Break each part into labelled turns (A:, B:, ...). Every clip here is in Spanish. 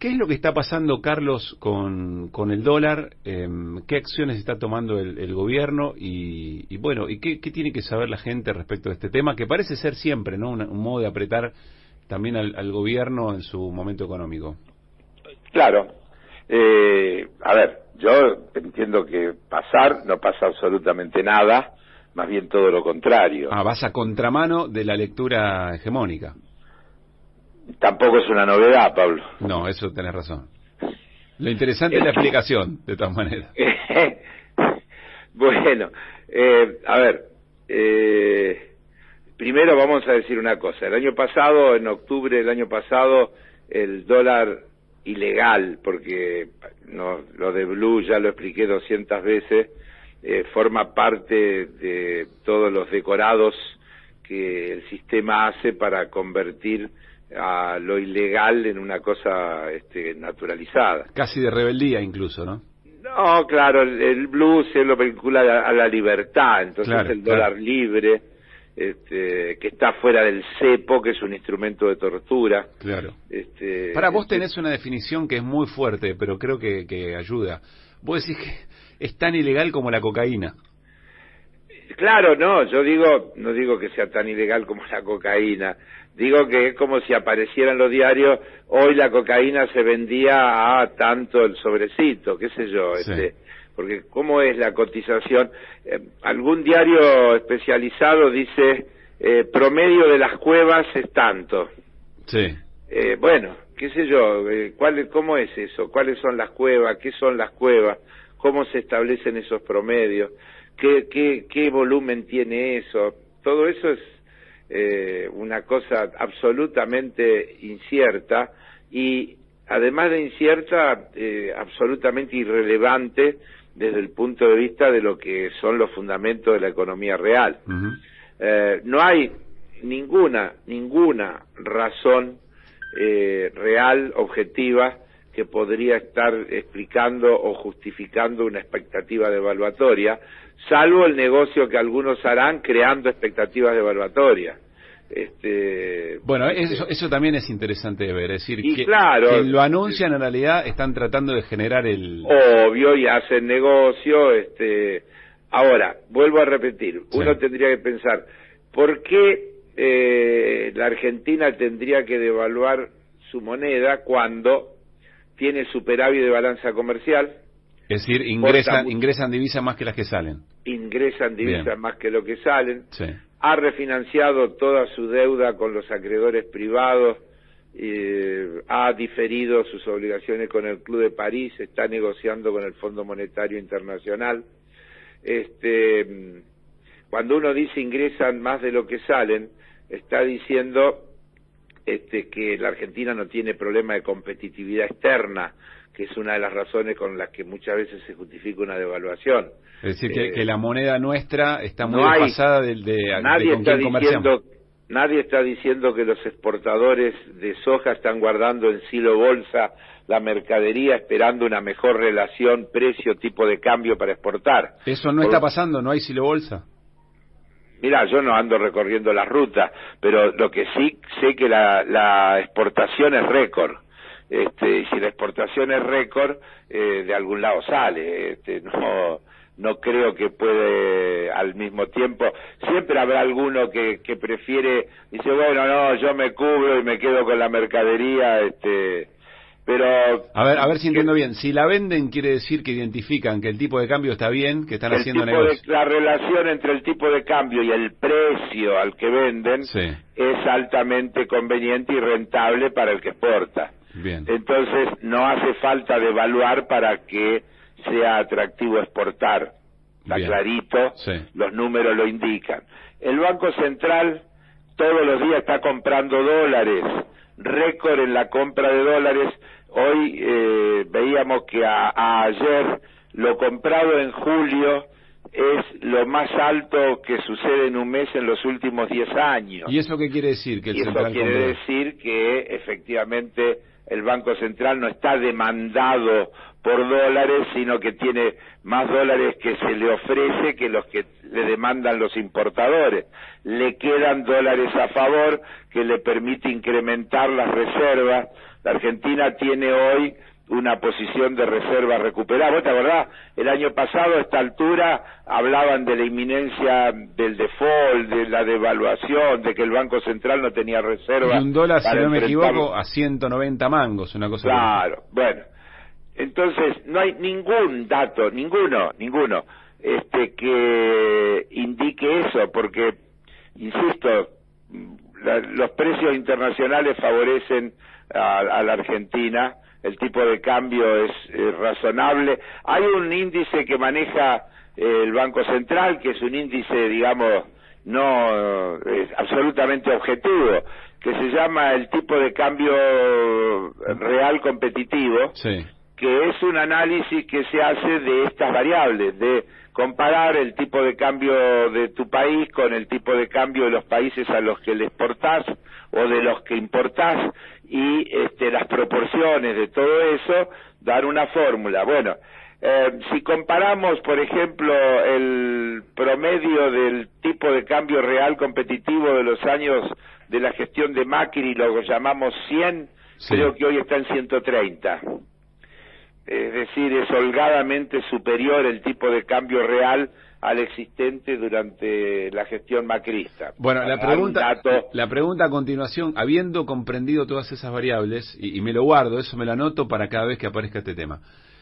A: ¿Qué es lo que está pasando, Carlos, con el dólar? ¿Qué acciones está tomando el gobierno? Y bueno, ¿y qué tiene que saber la gente respecto de este tema? Que parece ser siempre, ¿no? Un modo de apretar también al gobierno en su momento económico.
B: Claro. A ver, yo entiendo que no pasa absolutamente nada, más bien todo lo contrario.
A: Vas a contramano de la lectura hegemónica.
B: Tampoco es una novedad, Pablo.
A: No, eso tenés razón. Lo interesante es la explicación, de todas maneras.
B: Bueno, a ver, primero vamos a decir una cosa. El año pasado, en octubre del año pasado, el dólar ilegal, porque lo de Blue ya lo expliqué 200 veces, forma parte de todos los decorados que el sistema hace para convertir a lo ilegal en una cosa naturalizada.
A: Casi de rebeldía incluso, ¿no?
B: No, claro, el Blue se lo vincula a la libertad, entonces
A: claro,
B: el dólar libre, que está fuera del cepo, que es un instrumento de tortura.
A: Claro. Para vos tenés una definición que es muy fuerte, pero creo que ayuda. Vos decís que es tan ilegal como la cocaína.
B: Claro, no, no digo que sea tan ilegal como la cocaína, digo que es como si apareciera en los diarios, hoy la cocaína se vendía a tanto el sobrecito, qué sé yo,
A: sí.
B: Porque ¿cómo es la cotización? Algún diario especializado dice, promedio de las cuevas es tanto.
A: Sí.
B: Bueno, qué sé yo, ¿cómo es eso? ¿Cuáles son las cuevas? ¿Qué son las cuevas? ¿Cómo se establecen esos promedios? ¿Qué volumen tiene eso? Todo eso es una cosa absolutamente incierta y además de incierta, absolutamente irrelevante desde el punto de vista de lo que son los fundamentos de la economía real.
A: Uh-huh.
B: No hay ninguna razón real, objetiva, que podría estar explicando o justificando una expectativa devaluatoria, salvo el negocio que algunos harán creando expectativas devaluatorias.
A: Bueno, eso también es interesante de ver, es decir, que
B: claro,
A: lo anuncian en realidad están tratando de generar el...
B: Obvio, y hacen negocio, Ahora, vuelvo a repetir, sí. Uno tendría que pensar, ¿por qué la Argentina tendría que devaluar su moneda cuando tiene superávit de balanza comercial?
A: Es decir, ingresan divisas más que las que salen.
B: Ingresan divisas más que lo que salen.
A: Sí.
B: Ha refinanciado toda su deuda con los acreedores privados, ha diferido sus obligaciones con el Club de París, está negociando con el Fondo Monetario Internacional. Cuando uno dice ingresan más de lo que salen, está diciendo que la Argentina no tiene problema de competitividad externa, que es una de las razones con las que muchas veces se justifica una devaluación.
A: Es decir, que la moneda nuestra está muy desfasada de con quién comerciamos.
B: Nadie está diciendo que los exportadores de soja están guardando en silo bolsa la mercadería esperando una mejor relación precio-tipo de cambio para exportar.
A: Eso no está pasando, no hay silo bolsa.
B: Mirá, yo no ando recorriendo las rutas, pero lo que sí sé que la exportación es récord. Y si la exportación es récord, de algún lado sale. No creo que puede al mismo tiempo. Siempre habrá alguno que prefiere, dice, bueno, no, yo me cubro y me quedo con la mercadería, pero... A ver
A: si entiendo bien. Si la venden, quiere decir que identifican que el tipo de cambio está bien, que están haciendo negocio.
B: La relación entre el tipo de cambio y el precio al que venden es altamente conveniente y rentable para el que exporta.
A: Bien.
B: Entonces, no hace falta devaluar para que sea atractivo exportar. Está clarito, los números lo indican. El Banco Central todos los días está comprando dólares, récord en la compra de dólares. Hoy veíamos que ayer lo comprado en julio es lo más alto que sucede en un mes en los últimos 10 años.
A: ¿Y eso qué quiere decir? Que el
B: Central quiere decir que efectivamente el Banco Central no está demandado por dólares, sino que tiene más dólares que se le ofrece que los que le demandan los importadores. Le quedan dólares a favor que le permite incrementar las reservas. La Argentina tiene hoy una posición de reserva recuperada. ¿Vos te acordás? El año pasado a esta altura hablaban de la inminencia del default, de la devaluación, de que el Banco Central no tenía reserva.
A: Y un dólar, si no me equivoco, a 190 mangos, una cosa.
B: Claro, bueno. Entonces, no hay ningún dato, ninguno, que indique eso, porque, insisto, los precios internacionales favorecen a la Argentina. El tipo de cambio es razonable. Hay un índice que maneja el Banco Central, que es un índice, digamos, no absolutamente objetivo, que se llama el tipo de cambio real competitivo,
A: sí,
B: que es un análisis que se hace de estas variables, de comparar el tipo de cambio de tu país con el tipo de cambio de los países a los que le exportás o de los que importás, y las proporciones de todo eso, dar una fórmula. Bueno, si comparamos, por ejemplo, el promedio del tipo de cambio real competitivo de los años de la gestión de Macri, lo que llamamos 100, sí, creo que hoy está en 130. Es decir, es holgadamente superior el tipo de cambio real al existente durante la gestión macrista.
A: Bueno, la pregunta a continuación, habiendo comprendido todas esas variables, y me lo guardo, eso me lo anoto para cada vez que aparezca este tema.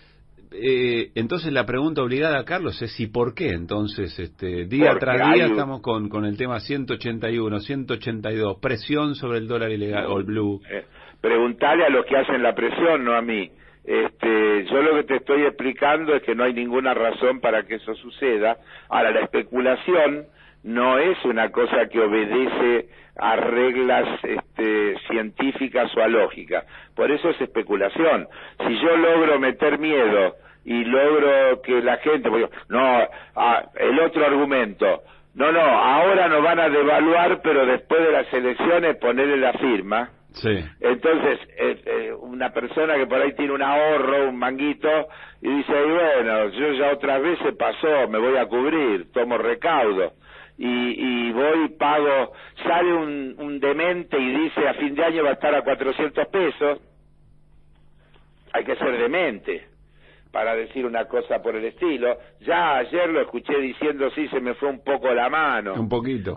A: Entonces la pregunta obligada, Carlos, es ¿y por qué? Entonces, día tras día estamos con el tema 181, 182, presión sobre el dólar ilegal o el blue.
B: Preguntale a los que hacen la presión, no a mí. Yo lo que te estoy explicando es que no hay ninguna razón para que eso suceda. Ahora, la especulación no es una cosa que obedece a reglas científicas o a lógica. Por eso es especulación. Si yo logro meter miedo y logro que la gente... el otro argumento... No, ahora nos van a devaluar, pero después de las elecciones ponerle la firma...
A: Sí.
B: Entonces, una persona que por ahí tiene un ahorro, un manguito, y dice, bueno, yo ya otras veces pasó, me voy a cubrir, tomo recaudo, y voy, pago, sale un demente y dice, a fin de año va a estar a 400 pesos, hay que ser demente para decir una cosa por el estilo. Ya ayer lo escuché diciendo, sí, se me fue un poco la mano.
A: Un poquito.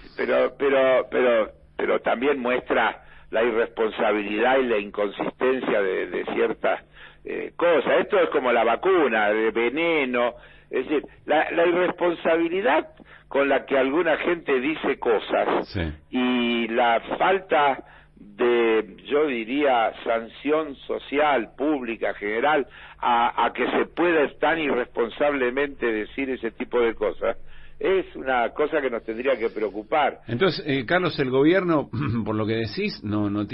B: Pero también muestra la irresponsabilidad y la inconsistencia de ciertas cosas. Esto es como la vacuna, de veneno, es decir, la irresponsabilidad con la que alguna gente dice cosas,
A: sí,
B: y la falta de, yo diría, sanción social, pública, general, a que se pueda tan irresponsablemente decir ese tipo de cosas, es una cosa que nos tendría que preocupar.
A: Entonces, Carlos, el gobierno, por lo que decís, no va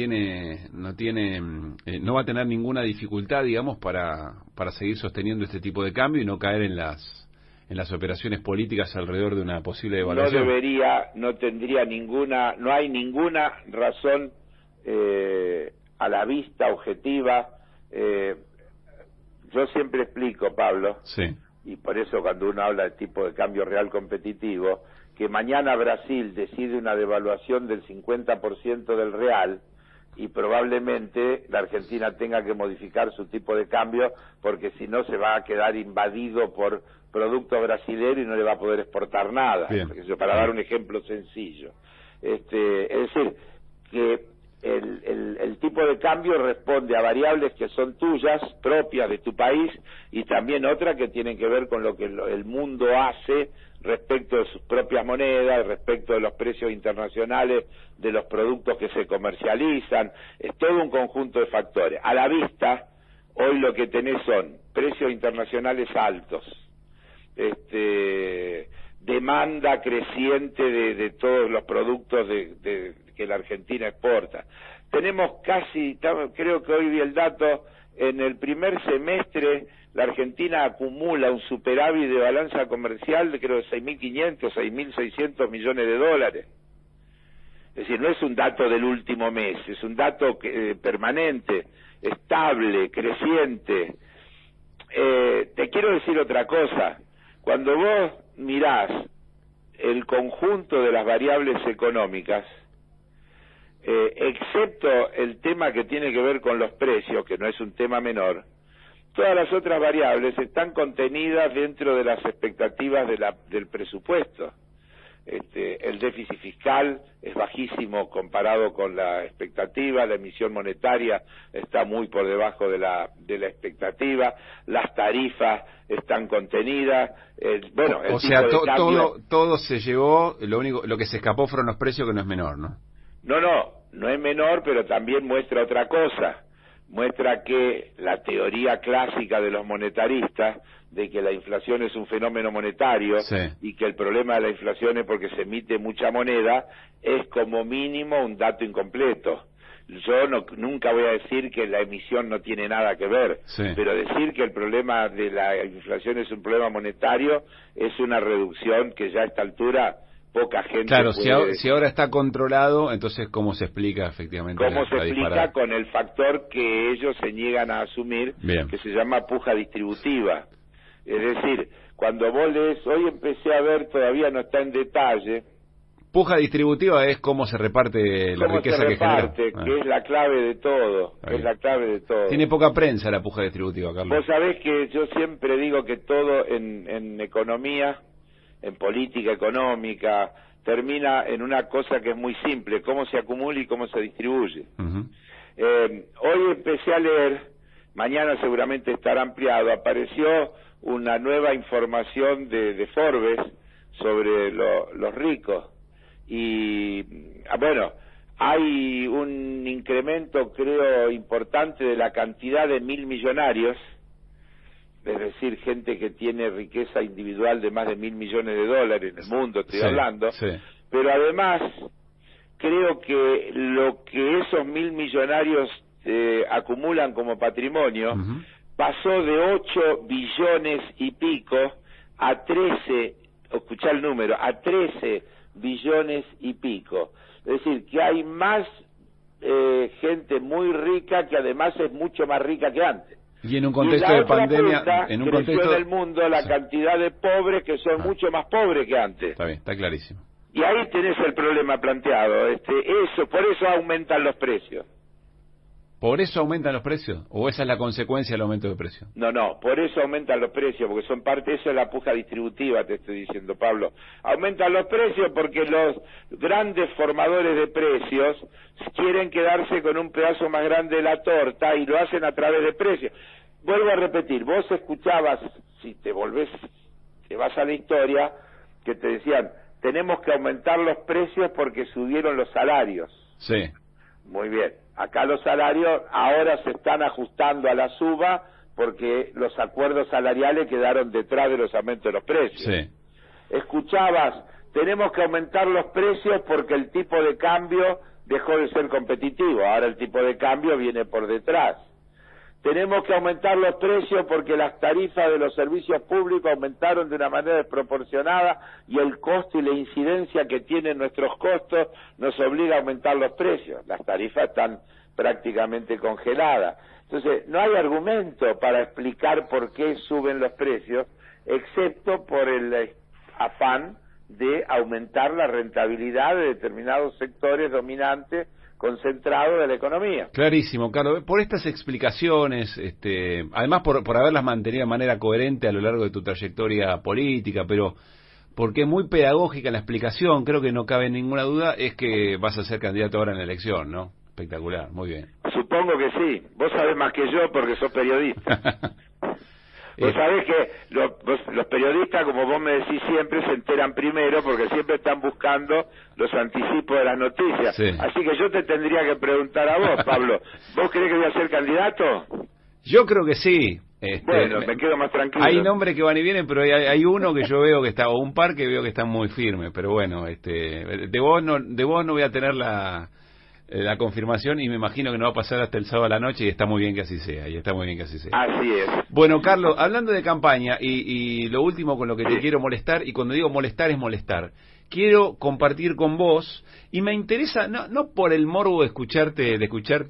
A: a tener ninguna dificultad, digamos, para seguir sosteniendo este tipo de cambio y no caer en las operaciones políticas alrededor de una posible devaluación.
B: No hay ninguna razón a la vista objetiva. Yo siempre explico, Pablo,
A: sí,
B: y por eso cuando uno habla de tipo de cambio real competitivo, que mañana Brasil decide una devaluación del 50% del real, y probablemente la Argentina tenga que modificar su tipo de cambio, porque si no se va a quedar invadido por productos brasileños y no le va a poder exportar nada. Para dar un ejemplo sencillo. Es decir, que el tipo de cambio responde a variables que son tuyas, propias de tu país, y también otras que tienen que ver con lo que el mundo hace respecto de sus propias monedas, respecto de los precios internacionales de los productos que se comercializan. Es todo un conjunto de factores. A la vista, hoy lo que tenés son precios internacionales altos, demanda creciente de todos los productos que la Argentina exporta. Tenemos creo que hoy vi el dato, en el primer semestre la Argentina acumula un superávit de balanza comercial de creo de 6.500, 6.600 millones de dólares. Es decir, no es un dato del último mes, es un dato permanente, estable, creciente. Te quiero decir otra cosa. Cuando vos mirás el conjunto de las variables económicas, excepto el tema que tiene que ver con los precios, que no es un tema menor, todas las otras variables están contenidas dentro de las expectativas del presupuesto. El déficit fiscal es bajísimo comparado con la expectativa, la emisión monetaria está muy por debajo de la expectativa, las tarifas están contenidas,
A: o sea, todo se llevó, lo que se escapó fueron los precios, que no es menor, ¿no?
B: No es menor, pero también muestra otra cosa. Muestra que la teoría clásica de los monetaristas, de que la inflación es un fenómeno monetario, sí, y que el problema de la inflación es porque se emite mucha moneda, es como mínimo un dato incompleto. Yo nunca voy a decir que la emisión no tiene nada que ver, sí, pero decir que el problema de la inflación es un problema monetario es una reducción que ya a esta altura poca gente
A: claro,
B: puede...
A: si ahora está controlado, entonces ¿cómo se explica efectivamente
B: ¿Cómo se explica? Con el factor que ellos se niegan a asumir, bien, que se llama puja distributiva. Es decir, cuando vos lees, hoy empecé a ver, todavía no está en detalle...
A: Puja distributiva es cómo se reparte la riqueza que genera.
B: Que es la clave de todo, es la clave de todo.
A: Tiene poca prensa la puja distributiva, Carlos.
B: Vos sabés que yo siempre digo que todo en economía, en política económica, termina en una cosa que es muy simple: cómo se acumula y cómo se distribuye. Hoy empecé a leer, mañana seguramente estará ampliado, apareció una nueva información de Forbes sobre los ricos, y bueno, hay un incremento, creo, importante de la cantidad de 1.000 millonarios, es decir, gente que tiene riqueza individual de más de $1.000 millones en el mundo, estoy hablando, sí, pero además creo que lo que esos 1.000 millonarios acumulan como patrimonio pasó de 8 billones y pico a 13, escuchá el número, a 13 billones y pico. Es decir, que hay más gente muy rica, que además es mucho más rica que antes.
A: Y en un contexto de pandemia, en un contexto
B: en el mundo la cantidad de pobres que son mucho más pobres que antes.
A: Está bien, está clarísimo.
B: Y ahí tenés el problema planteado. Por eso aumentan los precios.
A: ¿Por eso aumentan los precios? ¿O esa es la consecuencia del aumento de precios?
B: No, por eso aumentan los precios, porque son parte, eso es la puja distributiva, te estoy diciendo, Pablo. Aumentan los precios porque los grandes formadores de precios quieren quedarse con un pedazo más grande de la torta y lo hacen a través de precios. Vuelvo a repetir, vos escuchabas, si te vas a la historia, que te decían, tenemos que aumentar los precios porque subieron los salarios.
A: Sí.
B: Muy bien. Acá los salarios ahora se están ajustando a la suba porque los acuerdos salariales quedaron detrás de los aumentos de los precios.
A: Sí.
B: Escuchabas, tenemos que aumentar los precios porque el tipo de cambio dejó de ser competitivo, ahora el tipo de cambio viene por detrás. Tenemos que aumentar los precios porque las tarifas de los servicios públicos aumentaron de una manera desproporcionada y el costo y la incidencia que tienen nuestros costos nos obliga a aumentar los precios. Las tarifas están prácticamente congeladas. Entonces, no hay argumento para explicar por qué suben los precios, excepto por el afán de aumentar la rentabilidad de determinados sectores dominantes concentrado de la economía.
A: Clarísimo, Carlos. Por estas explicaciones, además por haberlas mantenido de manera coherente a lo largo de tu trayectoria política, pero porque es muy pedagógica la explicación, creo que no cabe ninguna duda, es que vas a ser candidato ahora en la elección, ¿no? Espectacular, muy bien.
B: Supongo que sí. Vos sabés más que yo porque sos periodista. Vos sabés que los periodistas, como vos me decís siempre, se enteran primero porque siempre están buscando los anticipos de las noticias. Sí. Así que yo te tendría que preguntar a vos, Pablo, ¿vos creés que voy a ser candidato?
A: Yo creo que sí.
B: Bueno, me quedo más tranquilo.
A: Hay nombres que van y vienen, pero hay uno que yo veo que está, o un par que veo que están muy firmes, pero bueno, de vos no voy a tener la confirmación y me imagino que no va a pasar hasta el sábado a la noche y está muy bien que así sea,
B: Así es.
A: Bueno, Carlos, hablando de campaña y lo último con lo que te quiero molestar, y cuando digo molestar es molestar, quiero compartir con vos y me interesa, no por el morbo de escucharte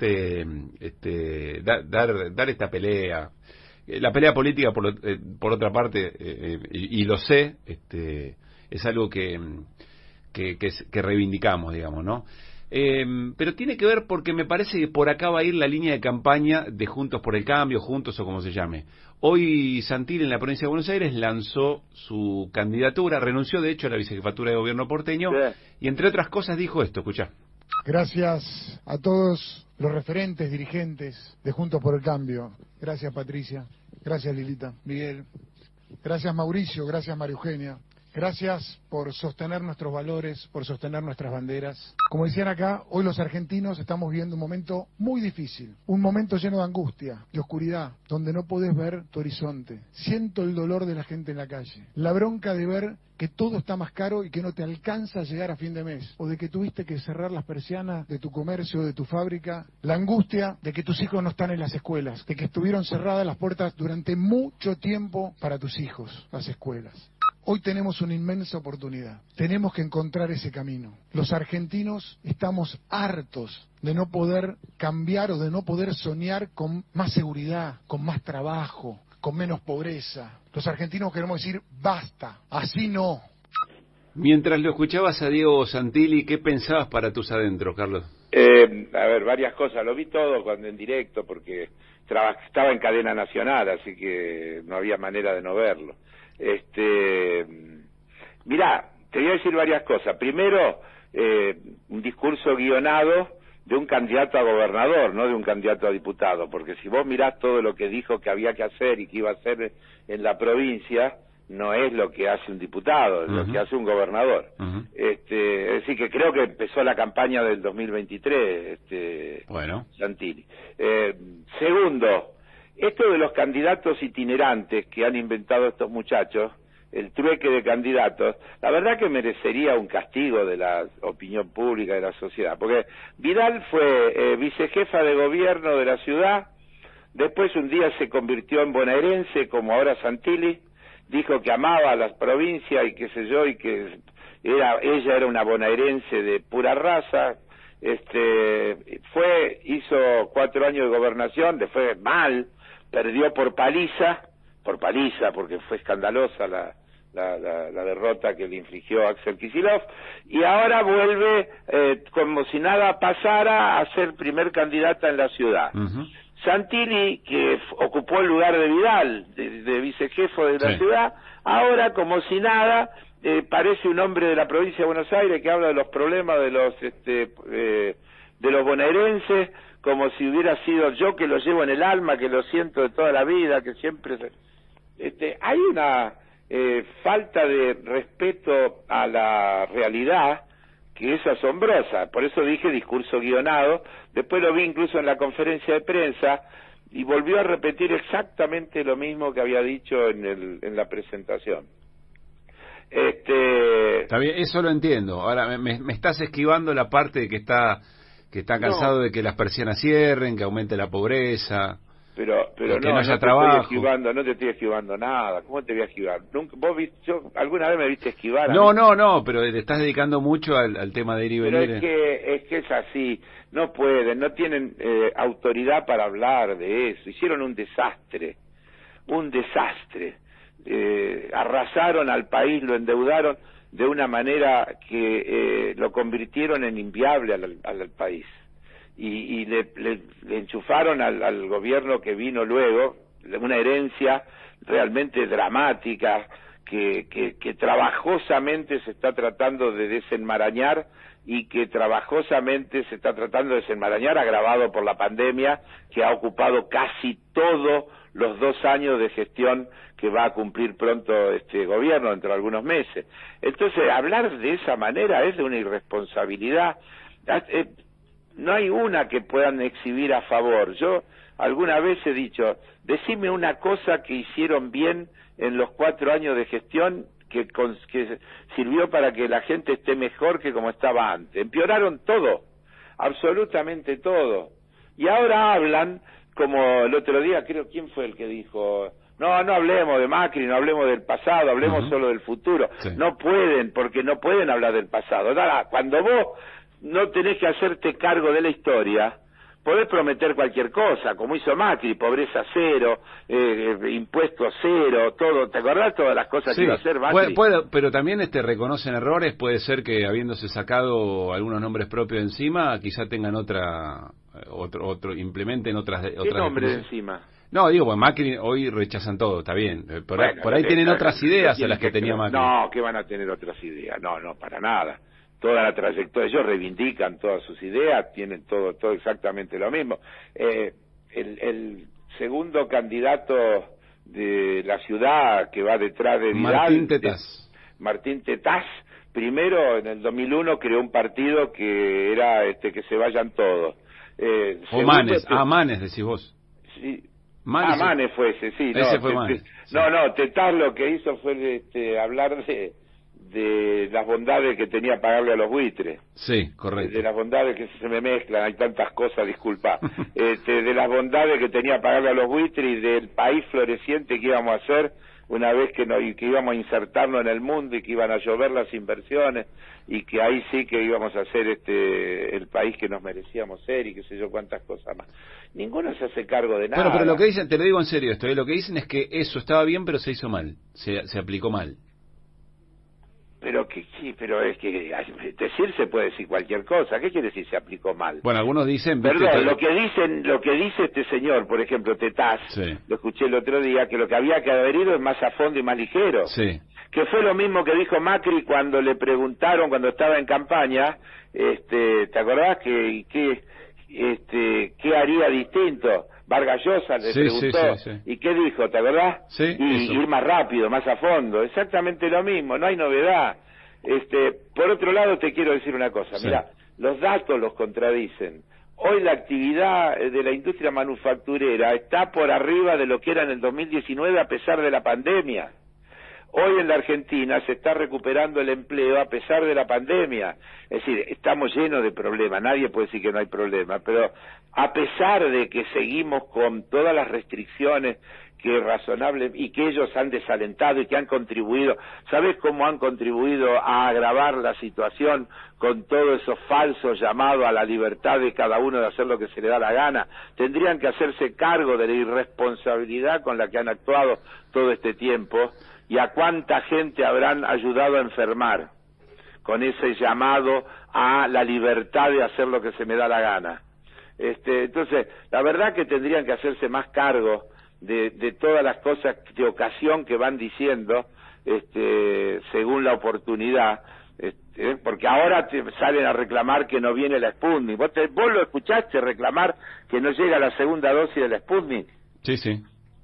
A: dar esta pelea, la pelea política por otra parte, y lo sé, es algo que reivindicamos, digamos, ¿no? Pero tiene que ver porque me parece que por acá va a ir la línea de campaña de Juntos por el Cambio, Juntos o como se llame. Hoy Santilli en la provincia de Buenos Aires lanzó su candidatura, renunció de hecho a la vicejefatura de gobierno porteño y entre otras cosas dijo esto, escuchá.
C: Gracias a todos los referentes, dirigentes de Juntos por el Cambio. Gracias Patricia, gracias Lilita, Miguel, gracias Mauricio, gracias María Eugenia. Gracias por sostener nuestros valores, por sostener nuestras banderas. Como decían acá, hoy los argentinos estamos viviendo un momento muy difícil, un momento lleno de angustia, de oscuridad, donde no podés ver tu horizonte. Siento el dolor de la gente en la calle, la bronca de ver que todo está más caro y que no te alcanza a llegar a fin de mes, o de que tuviste que cerrar las persianas de tu comercio, de tu fábrica, la angustia de que tus hijos no están en las escuelas, de que estuvieron cerradas las puertas durante mucho tiempo para tus hijos, las escuelas. Hoy tenemos una inmensa oportunidad. Tenemos que encontrar ese camino. Los argentinos estamos hartos de no poder cambiar o de no poder soñar con más seguridad, con más trabajo, con menos pobreza. Los argentinos queremos decir basta, así no.
A: Mientras lo escuchabas a Diego Santilli, ¿qué pensabas para tus adentros, Carlos?
B: A ver, varias cosas. Lo vi todo cuando en directo porque estaba en cadena nacional, así que no había manera de no verlo. Mirá, te voy a decir varias cosas. Primero, un discurso guionado de un candidato a gobernador, no de un candidato a diputado, porque si vos mirás todo lo que dijo que había que hacer y que iba a hacer en la provincia, no es lo que hace un diputado, es lo que hace un gobernador. Es decir, que creo que empezó la campaña del 2023, Santilli. Segundo, esto de los candidatos itinerantes que han inventado estos muchachos, el trueque de candidatos, la verdad que merecería un castigo de la opinión pública, de la sociedad, porque Vidal fue vicejefa de gobierno de la ciudad, después un día se convirtió en bonaerense, como ahora Santilli, dijo que amaba a las provincias y qué sé yo, y que ella era una bonaerense de pura raza, hizo 4 años de gobernación, le fue mal, perdió por paliza, porque fue escandalosa la derrota que le infligió Axel Kicillof, y ahora vuelve como si nada pasara a ser primer candidata en la ciudad. Santilli, que ocupó el lugar de Vidal, de vicejefe de la ciudad, ahora como si nada, parece un hombre de la provincia de Buenos Aires que habla de los problemas de los bonaerenses, como si hubiera sido yo, que lo llevo en el alma, que lo siento de toda la vida, que siempre... hay una falta de respeto a la realidad que es asombrosa. Por eso dije discurso guionado. Después lo vi incluso en la conferencia de prensa y volvió a repetir exactamente lo mismo que había dicho en la presentación.
A: Está bien, eso lo entiendo. Ahora me estás esquivando la parte de que está cansado de que las persianas cierren, que aumente la pobreza,
B: pero
A: que no haya trabajo.
B: No te estoy esquivando nada. ¿Cómo te voy a esquivar? ¿Alguna vez me viste esquivar?
A: No, pero te estás dedicando mucho al tema de ir y venir.
B: Es que es así. No pueden, no tienen autoridad para hablar de eso. Hicieron un desastre. Arrasaron al país, lo endeudaron de una manera que lo convirtieron en inviable al país. Y le enchufaron al gobierno que vino luego una herencia realmente dramática que trabajosamente se está tratando de desenmarañar y que trabajosamente se está tratando de desenmarañar, agravado por la pandemia que ha ocupado casi todos los 2 años de gestión que va a cumplir pronto este gobierno, dentro de algunos meses. Entonces, hablar de esa manera es de una irresponsabilidad. No hay una que puedan exhibir a favor. Yo alguna vez he dicho, decime una cosa que hicieron bien en los 4 años de gestión que sirvió para que la gente esté mejor que como estaba antes. Empeoraron todo, absolutamente todo. Y ahora hablan, como el otro día, creo, ¿quién fue el que dijo? No hablemos de Macri, no hablemos del pasado, hablemos solo del futuro. Sí. No pueden, porque no pueden hablar del pasado. Cuando vos no tenés que hacerte cargo de la historia, podés prometer cualquier cosa, como hizo Macri, pobreza cero, impuestos cero, todo, ¿te acordás todas las cosas que iba a hacer Macri?
A: Pero también reconocen errores, puede ser que habiéndose sacado algunos nombres propios encima, quizá tengan otro implementen otras
B: ¿Qué nombre encima?
A: No, digo, pues Macri hoy rechazan todo, está bien. Por ahí tienen otras ideas a las que tenía Macri.
B: No, que van a tener otras ideas, no, para nada. Toda la trayectoria, ellos reivindican todas sus ideas, tienen todo exactamente lo mismo. El segundo candidato de la ciudad que va detrás de Vidal, Martín Tetaz, primero en el 2001 creó un partido que era que se vayan todos.
A: Manes, decís vos.
B: Sí. Manes fue ese, sí.
A: Ese fue Manes.
B: No, Tetaz lo que hizo fue hablar de las bondades que tenía pagarle a los buitres.
A: Sí, correcto.
B: De las bondades que se me mezclan, hay tantas cosas, disculpa. De las bondades que tenía pagarle a los buitres y del país floreciente que íbamos a hacer una vez que íbamos a insertarnos en el mundo y que iban a llover las inversiones y que ahí sí que íbamos a ser el país que nos merecíamos ser y qué sé yo cuántas cosas más. Ninguno se hace cargo de nada.
A: Bueno, pero lo que dicen, te lo digo en serio esto, lo que dicen es que eso estaba bien pero se hizo mal, se aplicó mal.
B: Pero es que decir se puede decir cualquier cosa. ¿Qué quiere decir se aplicó mal?
A: Bueno, algunos dicen...
B: Perdón, lo que dice este señor, por ejemplo, Tetaz, lo escuché el otro día, que lo que había que haber ido es más a fondo y más ligero.
A: Sí.
B: Que fue lo mismo que dijo Macri cuando le preguntaron, cuando estaba en campaña, ¿te acordás qué haría distinto? Vargas Llosa le preguntó, ¿y qué dijo? ¿Te acordás?
A: Sí,
B: ir más rápido, más a fondo, exactamente lo mismo, no hay novedad. Por otro lado te quiero decir una cosa, mirá, los datos los contradicen. Hoy la actividad de la industria manufacturera está por arriba de lo que era en el 2019 a pesar de la pandemia. Hoy en la Argentina se está recuperando el empleo a pesar de la pandemia. Es decir, estamos llenos de problemas, nadie puede decir que no hay problemas, pero a pesar de que seguimos con todas las restricciones que razonable y que ellos han desalentado y que han contribuido, ¿sabés cómo han contribuido a agravar la situación con todos esos falsos llamados a la libertad de cada uno de hacer lo que se le da la gana? Tendrían que hacerse cargo de la irresponsabilidad con la que han actuado todo este tiempo. ¿Y a cuánta gente habrán ayudado a enfermar con ese llamado a la libertad de hacer lo que se me da la gana? Entonces, la verdad que tendrían que hacerse más cargo de todas las cosas de ocasión que van diciendo, según la oportunidad, porque ahora te salen a reclamar que no viene la Sputnik. ¿Vos lo escuchaste reclamar que no llega la segunda dosis de la Sputnik?
A: Sí.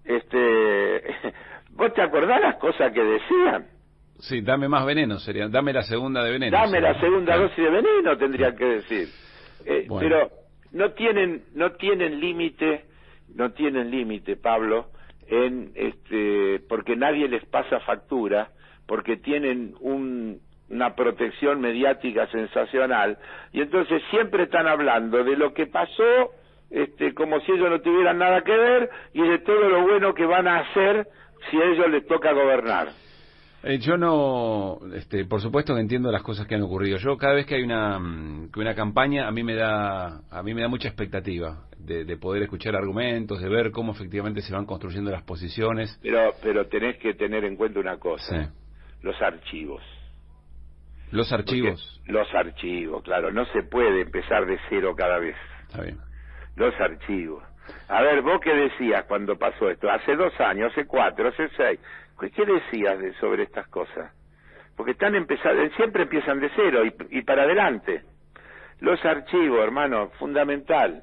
B: ¿Vos te acordás las cosas que decían?
A: Sí, dame más veneno, dame la segunda de veneno.
B: Dame la segunda dosis de veneno, tendrían que decir. Bueno. Pero no tienen límite, Pablo, porque nadie les pasa factura, porque tienen una protección mediática sensacional, y entonces siempre están hablando de lo que pasó, como si ellos no tuvieran nada que ver, y de todo lo bueno que van a hacer si a ellos les toca gobernar.
A: Yo no, por supuesto que entiendo las cosas que han ocurrido. Yo cada vez que hay una campaña, a mí me da mucha expectativa de poder escuchar argumentos, de ver cómo efectivamente se van construyendo las posiciones.
B: Pero tenés que tener en cuenta una cosa, los archivos.
A: Los archivos.
B: Porque los archivos, claro, no se puede empezar de cero cada vez.
A: Está bien.
B: Los archivos. A ver, vos qué decías cuando pasó esto, hace 2 años, hace 4, hace 6, ¿qué decías sobre estas cosas? Porque siempre empiezan de cero y para adelante. Los archivos, hermano, fundamental.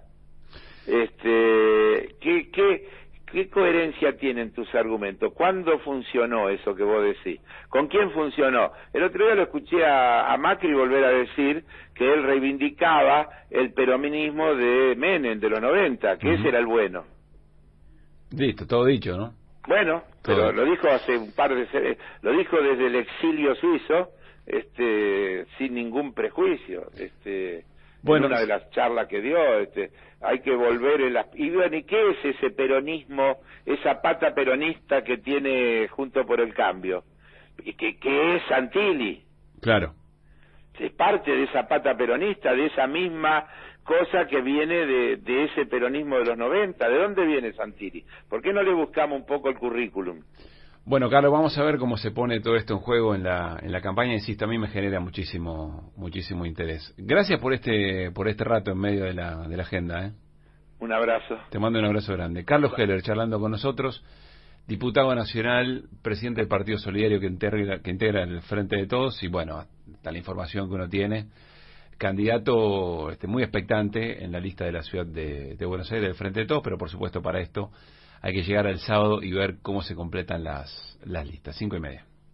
B: ¿Qué coherencia tienen tus argumentos? ¿Cuándo funcionó eso que vos decís? ¿Con quién funcionó? El otro día lo escuché a Macri volver a decir que él reivindicaba el peronismo de Menem, de los 90, que ese era el bueno.
A: Listo, todo dicho, ¿no?
B: Bueno, pero lo dijo hace un par de... Lo dijo desde el exilio suizo, sin ningún prejuicio, bueno, en una de las charlas que dio, hay que volver ¿y qué es ese peronismo, esa pata peronista que tiene Juntos por el Cambio? Que es Santilli.
A: Claro.
B: Es parte de esa pata peronista, de esa misma cosa que viene de ese peronismo de los 90. ¿De dónde viene Santilli? ¿Por qué no le buscamos un poco el currículum?
A: Bueno, Carlos, vamos a ver cómo se pone todo esto en juego en la campaña. Insisto, a mí me genera muchísimo interés. Gracias por este rato en medio de la agenda.
B: Un abrazo.
A: Te mando un abrazo grande. Carlos Heller, charlando con nosotros, diputado nacional, presidente del Partido Solidario que integra el Frente de Todos, y bueno, está la información que uno tiene. Candidato muy expectante en la lista de la ciudad de Buenos Aires del Frente de Todos, pero por supuesto para esto hay que llegar al sábado y ver cómo se completan las listas. 5:30.